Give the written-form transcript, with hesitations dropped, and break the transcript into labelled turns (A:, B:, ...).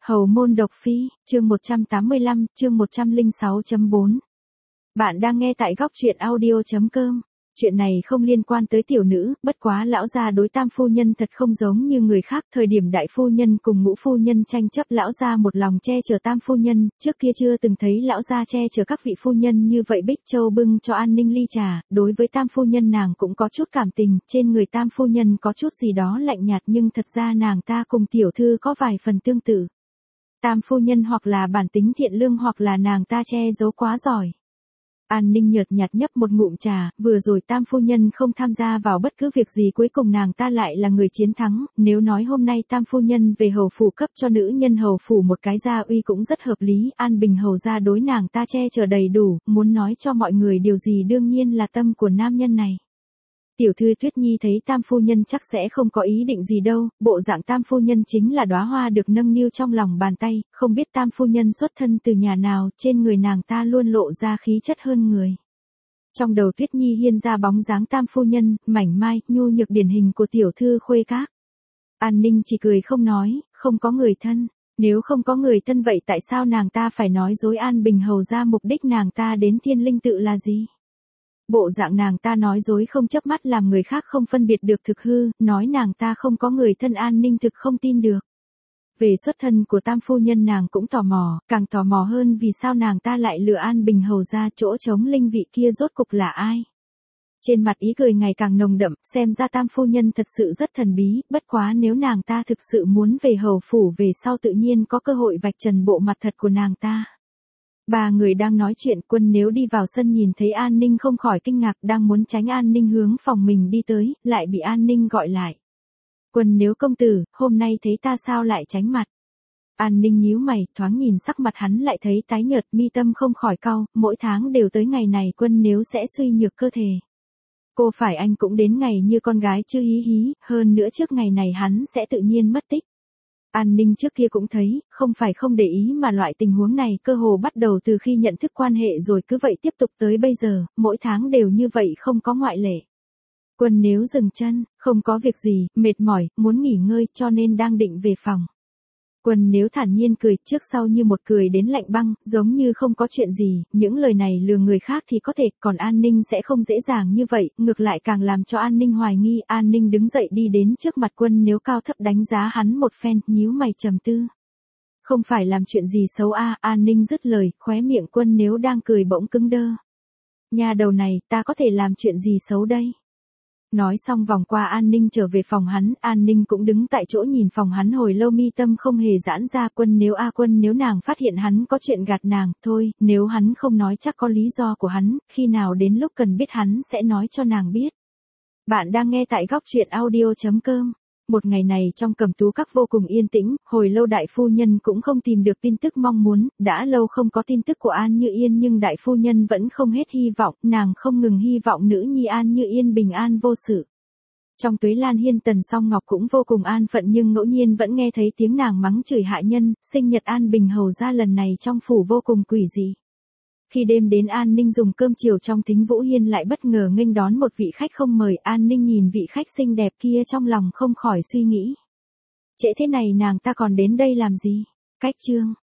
A: Hầu môn độc phi, chương 185, chương 106.4. Bạn đang nghe tại góc truyện audio.com. Chuyện này không liên quan tới tiểu nữ, bất quá lão gia đối tam phu nhân thật không giống như người khác. Thời điểm đại phu nhân cùng ngũ phu nhân tranh chấp, lão gia một lòng che chở tam phu nhân, trước kia chưa từng thấy lão gia che chở các vị phu nhân như vậy. Bích Châu bưng cho An Ninh ly trà, đối với tam phu nhân nàng cũng có chút cảm tình, trên người tam phu nhân có chút gì đó lạnh nhạt nhưng thật ra nàng ta cùng tiểu thư có vài phần tương tự. Tam phu nhân hoặc là bản tính thiện lương hoặc là nàng ta che giấu quá giỏi. An Ninh nhợt nhạt nhấp một ngụm trà, vừa rồi tam phu nhân không tham gia vào bất cứ việc gì, cuối cùng nàng ta lại là người chiến thắng. Nếu nói hôm nay tam phu nhân về hầu phủ cấp cho nữ nhân hầu phủ một cái gia uy cũng rất hợp lý. An Bình hầu gia đối nàng ta che chở đầy đủ, muốn nói cho mọi người điều gì đương nhiên là tâm của nam nhân này. Tiểu thư Tuyết Nhi thấy tam phu nhân chắc sẽ không có ý định gì đâu, bộ dạng tam phu nhân chính là đóa hoa được nâng niu trong lòng bàn tay, không biết tam phu nhân xuất thân từ nhà nào, trên người nàng ta luôn lộ ra khí chất hơn người. Trong đầu Tuyết Nhi hiên ra bóng dáng tam phu nhân, mảnh mai, nhu nhược điển hình của tiểu thư khuê các. An Ninh chỉ cười không nói, không có người thân. Nếu không có người thân vậy tại sao nàng ta phải nói dối An Bình hầu ra mục đích nàng ta đến Thiên Linh tự là gì? Bộ dạng nàng ta nói dối không chớp mắt làm người khác không phân biệt được thực hư, nói nàng ta không có người thân An Ninh thực không tin được. Về xuất thân của tam phu nhân nàng cũng tò mò, càng tò mò hơn vì sao nàng ta lại lừa An Bình hầu ra, chỗ trống linh vị kia rốt cục là ai. Trên mặt ý cười ngày càng nồng đậm, xem ra tam phu nhân thật sự rất thần bí, bất quá nếu nàng ta thực sự muốn về hầu phủ về sau tự nhiên có cơ hội vạch trần bộ mặt thật của nàng ta. Ba người đang nói chuyện, Quân Nếu đi vào sân nhìn thấy An Ninh không khỏi kinh ngạc, đang muốn tránh An Ninh hướng phòng mình đi tới, lại bị An Ninh gọi lại. Quân Nếu công tử, hôm nay thấy ta sao lại tránh mặt? An Ninh nhíu mày, thoáng nhìn sắc mặt hắn lại thấy tái nhợt, mi tâm không khỏi cau, mỗi tháng đều tới ngày này Quân Nếu sẽ suy nhược cơ thể. Cô phải anh cũng đến ngày như con gái chưa hí hí, hơn nữa trước ngày này hắn sẽ tự nhiên mất tích. An Ninh trước kia cũng thấy, không phải không để ý mà loại tình huống này cơ hồ bắt đầu từ khi nhận thức quan hệ rồi cứ vậy tiếp tục tới bây giờ, mỗi tháng đều như vậy không có ngoại lệ. Quân Nếu dừng chân, không có việc gì, mệt mỏi, muốn nghỉ ngơi cho nên đang định về phòng. Quân Nếu thản nhiên cười, trước sau như một cười đến lạnh băng, giống như không có chuyện gì, những lời này lừa người khác thì có thể, còn An Ninh sẽ không dễ dàng như vậy, ngược lại càng làm cho An Ninh hoài nghi. An Ninh đứng dậy đi đến trước mặt Quân Nếu cao thấp đánh giá hắn một phen, nhíu mày trầm tư. Không phải làm chuyện gì xấu a? An Ninh dứt lời, khóe miệng Quân Nếu đang cười bỗng cứng đơ. Nhà đầu này, ta có thể làm chuyện gì xấu đây? Nói xong vòng qua An Ninh trở về phòng hắn, An Ninh cũng đứng tại chỗ nhìn phòng hắn hồi lâu, mi tâm không hề giãn ra. Quân Nếu Quân Nếu nàng phát hiện hắn có chuyện gạt nàng, thôi, nếu hắn không nói chắc có lý do của hắn, khi nào đến lúc cần biết hắn sẽ nói cho nàng biết. Bạn đang nghe tại góc truyện audio.com. Một ngày này trong Cẩm Tú Các vô cùng yên tĩnh, hồi lâu đại phu nhân cũng không tìm được tin tức mong muốn, đã lâu không có tin tức của An Như Yên nhưng đại phu nhân vẫn không hết hy vọng, nàng không ngừng hy vọng nữ nhi An Như Yên bình an vô sự. Trong Tuế Lan Hiên Tần Song Ngọc cũng vô cùng an phận nhưng ngẫu nhiên vẫn nghe thấy tiếng nàng mắng chửi hạ nhân, sinh nhật An Bình hầu ra lần này trong phủ vô cùng quỷ dị. Khi đêm đến An Ninh dùng cơm chiều trong Thính Vũ Hiên lại bất ngờ nghênh đón một vị khách không mời. An Ninh nhìn vị khách xinh đẹp kia trong lòng không khỏi suy nghĩ. Trễ thế này nàng ta còn đến đây làm gì? Cách chương.